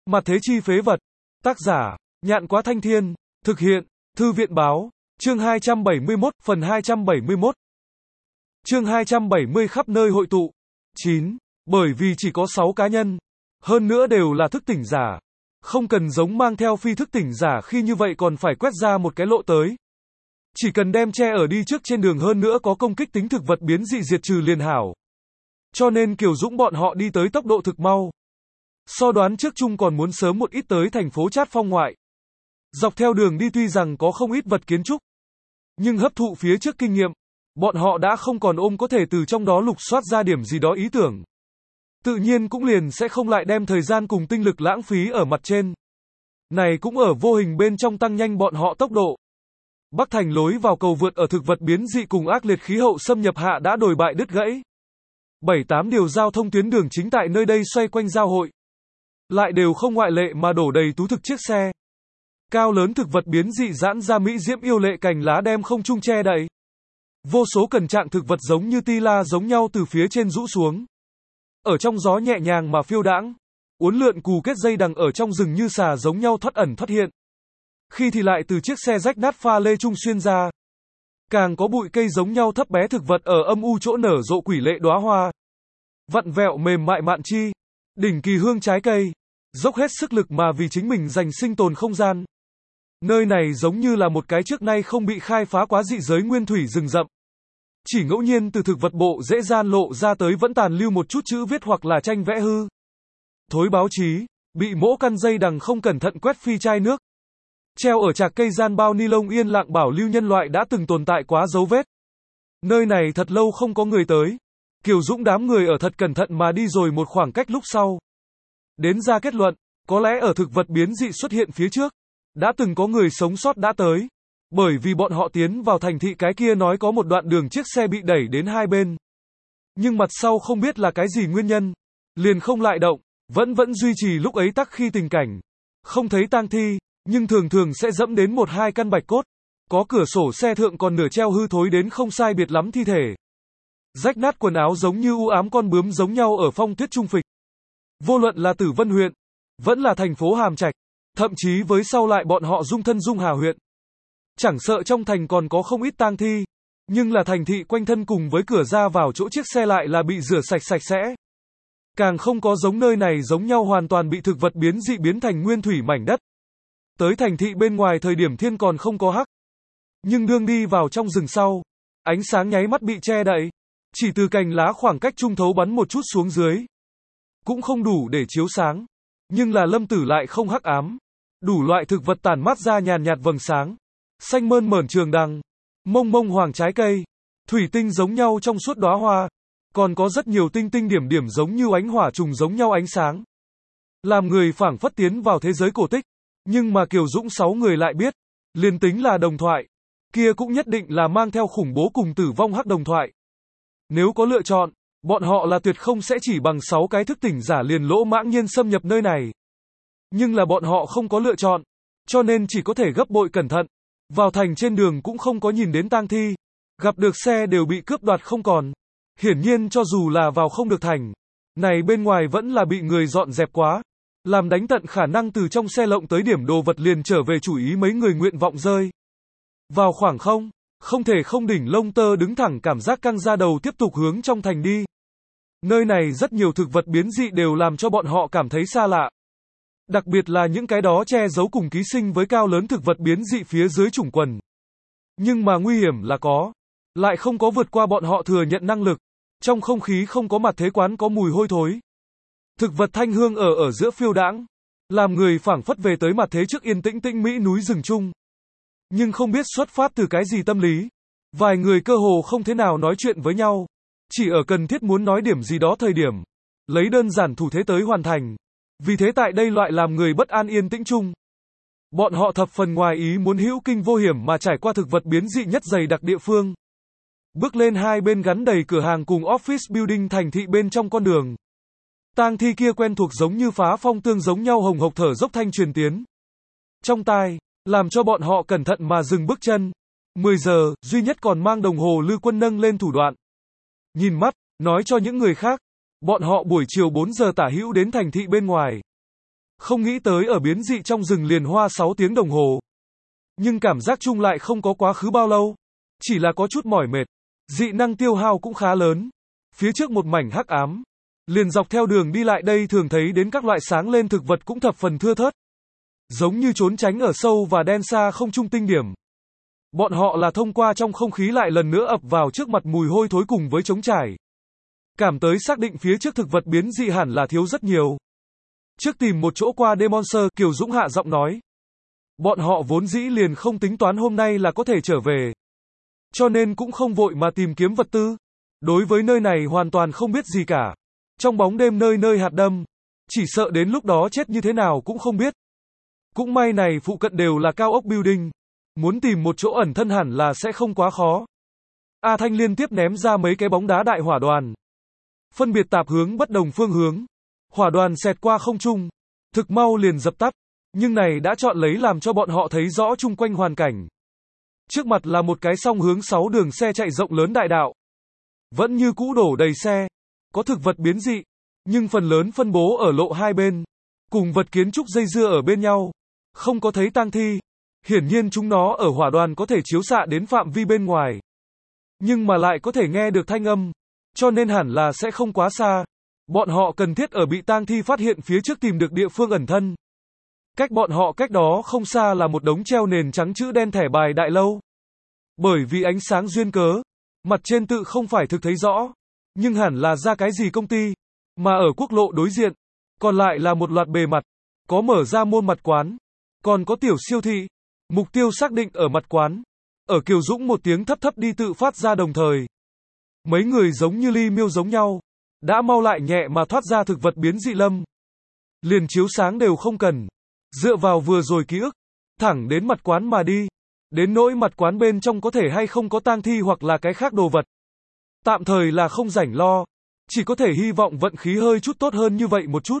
Mặt thế chi phế vật. Tác giả, Nhạn Quá Thanh Thiên. Thực hiện, Thư viện Báo. Chương 271, phần 271. Chương 270 khắp nơi hội tụ. 9. Bởi vì chỉ có 6 cá nhân. Hơn nữa đều là thức tỉnh giả. Không cần giống mang theo phi thức tỉnh giả khi như vậy còn phải quét ra một cái lộ tới. Chỉ cần đem che ở đi trước trên đường hơn nữa có công kích tính thực vật biến dị diệt trừ liền hảo. Cho nên Kiều Dũng bọn họ đi tới tốc độ thực mau. So đoán trước chung còn muốn sớm một ít tới thành phố Trát Phong ngoại. Dọc theo đường đi tuy rằng có không ít vật kiến trúc, nhưng hấp thụ phía trước kinh nghiệm, bọn họ đã không còn ôm có thể từ trong đó lục soát ra điểm gì đó ý tưởng. Tự nhiên cũng liền sẽ không lại đem thời gian cùng tinh lực lãng phí ở mặt trên. Này cũng ở vô hình bên trong tăng nhanh bọn họ tốc độ. Bắc thành lối vào cầu vượt ở thực vật biến dị cùng ác liệt khí hậu xâm nhập hạ đã đồi bại đứt gãy. 7-8 điều giao thông tuyến đường chính tại nơi đây xoay quanh giao hội. Lại đều không ngoại lệ mà đổ đầy tú thực chiếc xe. Cao lớn thực vật biến dị giãn ra mỹ diễm yêu lệ cành lá đem không trung che đậy. Vô số cẩn trạng thực vật giống như ti la giống nhau từ phía trên rũ xuống. Ở trong gió nhẹ nhàng mà phiêu đãng. Uốn lượn cù kết dây đằng ở trong rừng như xà giống nhau thoát ẩn thoát hiện. Khi thì lại từ chiếc xe rách nát pha lê trung xuyên ra. Càng có bụi cây giống nhau thấp bé thực vật ở âm u chỗ nở rộ quỷ lệ đóa hoa. Vặn vẹo mềm mại mạn chi. Đỉnh kỳ hương trái cây. Dốc hết sức lực mà vì chính mình giành sinh tồn không gian. Nơi này giống như là một cái trước nay không bị khai phá quá dị giới nguyên thủy rừng rậm. Chỉ ngẫu nhiên từ thực vật bộ dễ gian lộ ra tới vẫn tàn lưu một chút chữ viết hoặc là tranh vẽ hư. Thối báo chí, bị mỗ căn dây đằng không cẩn thận quét phi chai nước. Treo ở chạc cây gian bao ni lông yên lặng bảo lưu nhân loại đã từng tồn tại quá dấu vết. Nơi này thật lâu không có người tới. Kiều Dũng đám người ở thật cẩn thận mà đi rồi một khoảng cách lúc sau. Đến ra kết luận, có lẽ ở thực vật biến dị xuất hiện phía trước, đã từng có người sống sót đã tới. Bởi vì bọn họ tiến vào thành thị cái kia nói có một đoạn đường chiếc xe bị đẩy đến hai bên. Nhưng mặt sau không biết là cái gì nguyên nhân. Liền không lại động, vẫn duy trì lúc ấy tắc khi tình cảnh. Không thấy tang thi, nhưng thường thường sẽ dẫm đến một hai căn bạch cốt. Có cửa sổ xe thượng còn nửa treo hư thối đến không sai biệt lắm thi thể. Rách nát quần áo giống như u ám con bướm giống nhau ở phong tuyết trung phịch. Vô luận là Tử Vân huyện, vẫn là thành phố Hàm Trạch, thậm chí với sau lại bọn họ dung thân Dung Hà huyện. Chẳng sợ trong thành còn có không ít tang thi, nhưng là thành thị quanh thân cùng với cửa ra vào chỗ chiếc xe lại là bị rửa sạch sẽ. Càng không có giống nơi này giống nhau hoàn toàn bị thực vật biến dị biến thành nguyên thủy mảnh đất. Tới thành thị bên ngoài thời điểm thiên còn không có hắc. Nhưng đương đi vào trong rừng sau, ánh sáng nháy mắt bị che đậy. Chỉ từ cành lá khoảng cách trung thấu bắn một chút xuống dưới. Cũng không đủ để chiếu sáng. Nhưng là lâm tử lại không hắc ám. Đủ loại thực vật tản mát ra nhàn nhạt vầng sáng. Xanh mơn mởn trường đằng. Mông hoàng trái cây. Thủy tinh giống nhau trong suốt đóa hoa. Còn có rất nhiều tinh tinh điểm điểm giống như ánh hỏa trùng giống nhau ánh sáng. Làm người phảng phất tiến vào thế giới cổ tích. Nhưng mà Kiều Dũng 6 người lại biết. Liền tính là đồng thoại. Kia cũng nhất định là mang theo khủng bố cùng tử vong hắc đồng thoại. Nếu có lựa chọn, bọn họ là tuyệt không sẽ chỉ bằng 6 cái thức tỉnh giả liền lỗ mãng nhiên xâm nhập nơi này. Nhưng là bọn họ không có lựa chọn, cho nên chỉ có thể gấp bội cẩn thận. Vào thành trên đường cũng không có nhìn đến tang thi, gặp được xe đều bị cướp đoạt không còn. Hiển nhiên cho dù là vào không được thành, này bên ngoài vẫn là bị người dọn dẹp quá, làm đánh tận khả năng từ trong xe lộng tới điểm đồ vật liền trở về chủ ý mấy người nguyện vọng rơi. Vào khoảng không thể không đỉnh lông tơ đứng thẳng cảm giác căng ra đầu tiếp tục hướng trong thành đi. Nơi này rất nhiều thực vật biến dị đều làm cho bọn họ cảm thấy xa lạ. Đặc biệt là những cái đó che giấu cùng ký sinh với cao lớn thực vật biến dị phía dưới chủng quần. Nhưng mà nguy hiểm là có. Lại không có vượt qua bọn họ thừa nhận năng lực. Trong không khí không có mặt thế quán có mùi hôi thối. Thực vật thanh hương ở giữa phiêu đãng. Làm người phảng phất về tới mặt thế trước yên tĩnh tĩnh mỹ núi rừng chung. Nhưng không biết xuất phát từ cái gì tâm lý. Vài người cơ hồ không thế nào nói chuyện với nhau. Chỉ ở cần thiết muốn nói điểm gì đó thời điểm. Lấy đơn giản thủ thế tới hoàn thành. Vì thế tại đây loại làm người bất an yên tĩnh chung. Bọn họ thập phần ngoài ý muốn hữu kinh vô hiểm mà trải qua thực vật biến dị nhất dày đặc địa phương. Bước lên hai bên gắn đầy cửa hàng cùng office building thành thị bên trong con đường. Tang thi kia quen thuộc giống như phá phong tương giống nhau hồng hộc thở dốc thanh truyền tiến. Trong tai, làm cho bọn họ cẩn thận mà dừng bước chân. 10 giờ, duy nhất còn mang đồng hồ Lư Quân nâng lên thủ đoạn. Nhìn mắt, nói cho những người khác. Bọn họ buổi chiều 4 giờ tả hữu đến thành thị bên ngoài. Không nghĩ tới ở biến dị trong rừng liền hoa 6 tiếng đồng hồ. Nhưng cảm giác chung lại không có quá khứ bao lâu. Chỉ là có chút mỏi mệt. Dị năng tiêu hao cũng khá lớn. Phía trước một mảnh hắc ám. Liền dọc theo đường đi lại đây thường thấy đến các loại sáng lên thực vật cũng thập phần thưa thớt. Giống như trốn tránh ở sâu và đen xa không trung tinh điểm. Bọn họ là thông qua trong không khí lại lần nữa ập vào trước mặt mùi hôi thối cùng với trống trải. Cảm tới xác định phía trước thực vật biến dị hẳn là thiếu rất nhiều. Trước tìm một chỗ qua đêm Monster, Kiều Dũng hạ giọng nói. Bọn họ vốn dĩ liền không tính toán hôm nay là có thể trở về. Cho nên cũng không vội mà tìm kiếm vật tư. Đối với nơi này hoàn toàn không biết gì cả. Trong bóng đêm nơi nơi hạt đâm. Chỉ sợ đến lúc đó chết như thế nào cũng không biết. Cũng may này phụ cận đều là cao ốc building. Muốn tìm một chỗ ẩn thân hẳn là sẽ không quá khó. A Thanh liên tiếp ném ra mấy cái bóng đá đại hỏa đoàn. Phân biệt tạp hướng bất đồng phương hướng. Hỏa đoàn xẹt qua không trung. Thực mau liền dập tắt. Nhưng này đã chọn lấy làm cho bọn họ thấy rõ chung quanh hoàn cảnh. Trước mặt là một cái song hướng 6 đường xe chạy rộng lớn đại đạo. Vẫn như cũ đổ đầy xe. Có thực vật biến dị. Nhưng phần lớn phân bố ở lộ hai bên. Cùng vật kiến trúc dây dưa ở bên nhau. Không có thấy tang thi. Hiển nhiên chúng nó ở hỏa đoàn có thể chiếu xạ đến phạm vi bên ngoài. Nhưng mà lại có thể nghe được thanh âm. Cho nên hẳn là sẽ không quá xa. Bọn họ cần thiết ở bị tang thi phát hiện phía trước tìm được địa phương ẩn thân. Cách bọn họ cách đó không xa là một đống treo nền trắng chữ đen thẻ bài đại lâu. Bởi vì ánh sáng duyên cớ, mặt trên tự không phải thực thấy rõ. Nhưng hẳn là ra cái gì công ty. Mà ở quốc lộ đối diện, còn lại là một loạt bề mặt. Có mở ra môn mặt quán. Còn có tiểu siêu thị. Mục tiêu xác định ở mặt quán. Ở Kiều Dũng một tiếng thấp thấp đi tự phát ra đồng thời. Mấy người giống như ly miêu giống nhau. Đã mau lại nhẹ mà thoát ra thực vật biến dị lâm. Liền chiếu sáng đều không cần. Dựa vào vừa rồi ký ức. Thẳng đến mặt quán mà đi. Đến nỗi mặt quán bên trong có thể hay không có tang thi hoặc là cái khác đồ vật. Tạm thời là không rảnh lo. Chỉ có thể hy vọng vận khí hơi chút tốt hơn như vậy một chút.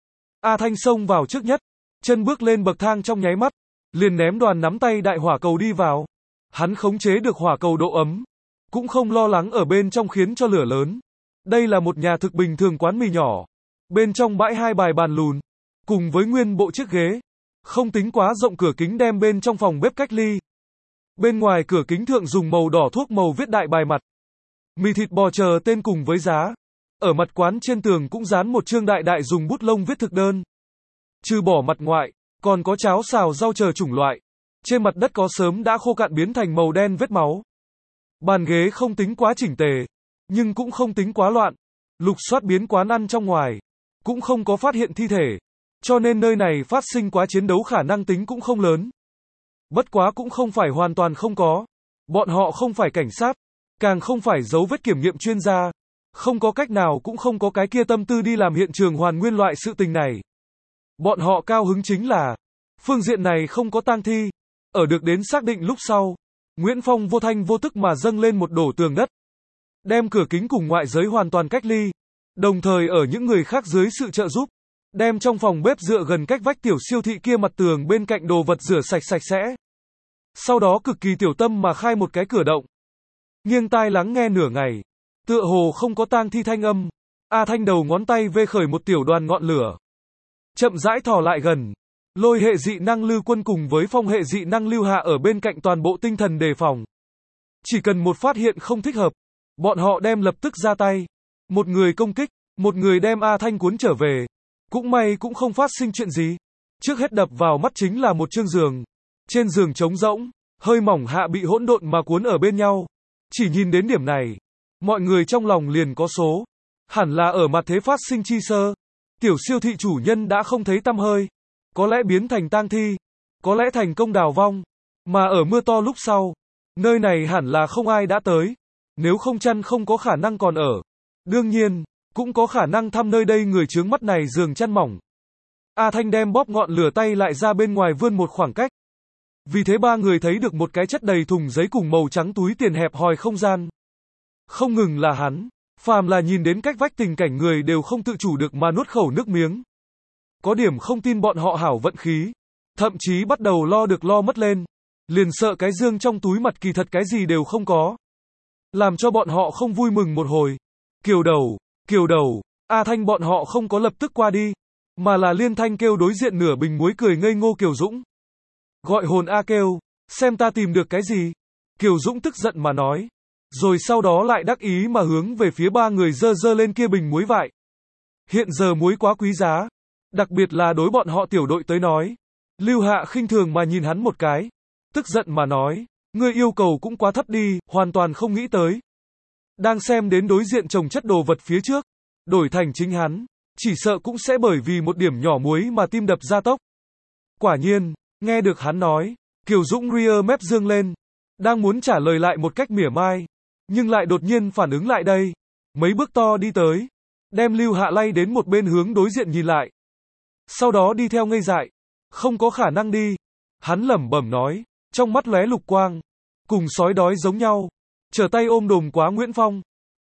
A Thanh xông vào trước nhất. Chân bước lên bậc thang trong nháy mắt. Liền ném đoàn nắm tay đại hỏa cầu đi vào. Hắn khống chế được hỏa cầu độ ấm. Cũng không lo lắng ở bên trong khiến cho lửa lớn. Đây là một nhà thực bình thường quán mì nhỏ. Bên trong bãi hai bài bàn lùn. Cùng với nguyên bộ chiếc ghế. Không tính quá rộng cửa kính đem bên trong phòng bếp cách ly. Bên ngoài cửa kính thượng dùng màu đỏ thuốc màu viết đại bài mặt. Mì thịt bò chờ tên cùng với giá. Ở mặt quán trên tường cũng dán một chương đại đại dùng bút lông viết thực đơn. Trừ bỏ mặt ngoại, còn có cháo xào rau chờ chủng loại. Trên mặt đất có sớm đã khô cạn biến thành màu đen vết máu. Bàn ghế không tính quá chỉnh tề, nhưng cũng không tính quá loạn. Lục soát biến quán ăn trong ngoài, cũng không có phát hiện thi thể. Cho nên nơi này phát sinh quá chiến đấu khả năng tính cũng không lớn. Bất quá cũng không phải hoàn toàn không có. Bọn họ không phải cảnh sát, càng không phải dấu vết kiểm nghiệm chuyên gia. Không có cách nào cũng không có cái kia tâm tư đi làm hiện trường hoàn nguyên loại sự tình này. Bọn họ cao hứng chính là phương diện này không có tang thi. Ở được đến xác định lúc sau, Nguyễn Phong vô thanh vô tức mà dâng lên một đổ tường đất. Đem cửa kính cùng ngoại giới hoàn toàn cách ly. Đồng thời ở những người khác dưới sự trợ giúp. Đem trong phòng bếp dựa gần cách vách tiểu siêu thị kia mặt tường bên cạnh đồ vật rửa sạch sạch sẽ. Sau đó cực kỳ tiểu tâm mà khai một cái cửa động. Nghiêng tai lắng nghe nửa ngày. Tựa hồ không có tang thi thanh âm. A Thanh đầu ngón tay vê khởi một tiểu đoàn ngọn lửa. Chậm rãi thò lại gần. Lôi hệ dị năng lưu quân cùng với phong hệ dị năng lưu hạ ở bên cạnh toàn bộ tinh thần đề phòng. Chỉ cần một phát hiện không thích hợp. Bọn họ đem lập tức ra tay. Một người công kích. Một người đem A Thanh cuốn trở về. Cũng may cũng không phát sinh chuyện gì. Trước hết đập vào mắt chính là một chương giường. Trên giường trống rỗng. Hơi mỏng hạ bị hỗn độn mà cuốn ở bên nhau. Chỉ nhìn đến điểm này. Mọi người trong lòng liền có số. Hẳn là ở mặt thế phát sinh chi sơ. Tiểu siêu thị chủ nhân đã không thấy tăm hơi. Có lẽ biến thành tang thi. Có lẽ thành công đào vong. Mà ở mưa to lúc sau. Nơi này hẳn là không ai đã tới. Nếu không chăn không có khả năng còn ở. Đương nhiên, cũng có khả năng thăm nơi đây người chướng mắt này giường chăn mỏng. A Thanh đem bóp ngọn lửa tay lại ra bên ngoài vươn một khoảng cách. Vì thế ba người thấy được một cái chất đầy thùng giấy cùng màu trắng túi tiền hẹp hòi không gian. Không ngừng là hắn. Phàm là nhìn đến cách vách tình cảnh người đều không tự chủ được mà nuốt khẩu nước miếng. Có điểm không tin bọn họ hảo vận khí. Thậm chí bắt đầu lo được lo mất lên. Liền sợ cái dương trong túi mặt kỳ thật cái gì đều không có. Làm cho bọn họ không vui mừng một hồi. Kiều đầu, A Thanh bọn họ không có lập tức qua đi. mà là liên thanh kêu đối diện nửa bình muối cười ngây ngô Kiều Dũng. Gọi hồn a kêu, xem ta tìm được cái gì? Kiều Dũng tức giận mà nói. Rồi sau đó lại đắc ý mà hướng về phía ba người dơ dơ lên kia bình muối vại. Hiện giờ muối quá quý giá, đặc biệt là đối bọn họ tiểu đội tới nói. Lưu Hạ khinh thường mà nhìn hắn một cái, tức giận mà nói, ngươi yêu cầu cũng quá thấp đi, hoàn toàn không nghĩ tới. Đang xem đến đối diện chồng chất đồ vật phía trước, đổi thành chính hắn, chỉ sợ cũng sẽ bởi vì một điểm nhỏ muối mà tim đập gia tốc. Quả nhiên, nghe được hắn nói, Kiều Dũng ria mép dương lên, đang muốn trả lời lại một cách mỉa mai, nhưng lại đột nhiên phản ứng lại đây, mấy bước to đi tới, đem Lưu Hạ lay đến một bên hướng đối diện nhìn lại. Sau đó đi theo ngây dại, không có khả năng đi, hắn lẩm bẩm nói, trong mắt lóe lục quang, cùng sói đói giống nhau, trở tay ôm đồm quá Nguyễn Phong,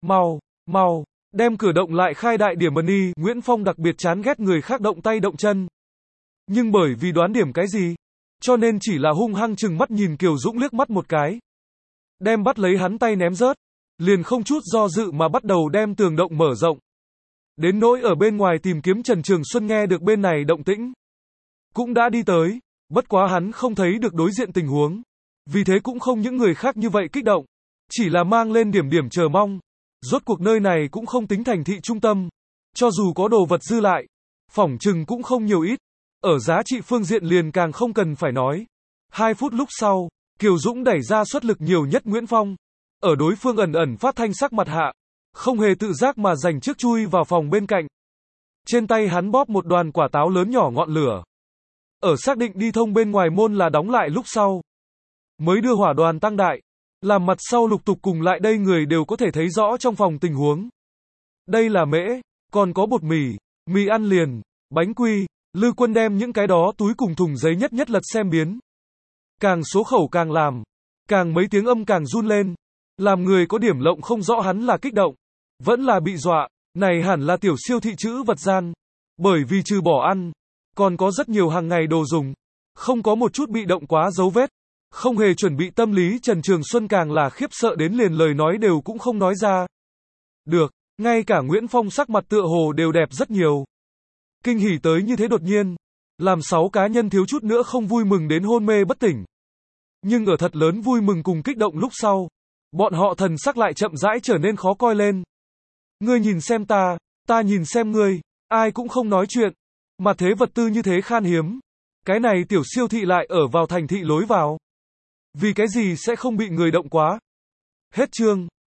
mau, đem cửa động lại khai đại điểm ân y. Nguyễn Phong đặc biệt chán ghét người khác động tay động chân, nhưng bởi vì đoán điểm cái gì, cho nên chỉ là hung hăng chừng mắt nhìn Kiều Dũng liếc mắt một cái, đem bắt lấy hắn tay ném rớt, liền không chút do dự mà bắt đầu đem tường động mở rộng. Đến nỗi ở bên ngoài tìm kiếm Trần Trường Xuân nghe được bên này động tĩnh, cũng đã đi tới, bất quá hắn không thấy được đối diện tình huống, vì thế cũng không những người khác như vậy kích động, chỉ là mang lên điểm chờ mong. Rốt cuộc nơi này cũng không tính thành thị trung tâm, cho dù có đồ vật dư lại, phỏng chừng cũng không nhiều ít, ở giá trị phương diện liền càng không cần phải nói. 2 phút lúc sau, Kiều Dũng đẩy ra suất lực nhiều nhất Nguyễn Phong, ở đối phương ẩn phát thanh sắc mặt hạ, không hề tự giác mà giành trước chui vào phòng bên cạnh. Trên tay hắn bóp một đoàn quả táo lớn nhỏ ngọn lửa. Ở xác định đi thông bên ngoài môn là đóng lại lúc sau, mới đưa hỏa đoàn tăng đại, làm mặt sau lục tục cùng lại đây người đều có thể thấy rõ trong phòng tình huống. Đây là mễ, còn có bột mì ăn liền, bánh quy. Lư Quân đem những cái đó túi cùng thùng giấy nhất lật xem biến. Càng số khẩu càng làm, càng mấy tiếng âm càng run lên, làm người có điểm lộng không rõ hắn là kích động, vẫn là bị dọa. Này hẳn là tiểu siêu thị trữ vật gian, bởi vì trừ bỏ ăn, còn có rất nhiều hàng ngày đồ dùng, không có một chút bị động quá dấu vết, không hề chuẩn bị tâm lý. Trần Trường Xuân càng là khiếp sợ đến liền lời nói đều cũng không nói ra được, ngay cả Nguyễn Phong sắc mặt tựa hồ đều đẹp rất nhiều. Kinh hỉ tới như thế đột nhiên, làm 6 cá nhân thiếu chút nữa không vui mừng đến hôn mê bất tỉnh. Nhưng ở thật lớn vui mừng cùng kích động lúc sau, bọn họ thần sắc lại chậm rãi trở nên khó coi lên. Ngươi nhìn xem ta nhìn xem ngươi, ai cũng không nói chuyện, mà thế vật tư như thế khan hiếm. Cái này tiểu siêu thị lại ở vào thành thị lối vào. Vì cái gì sẽ không bị người động quá? Hết chương.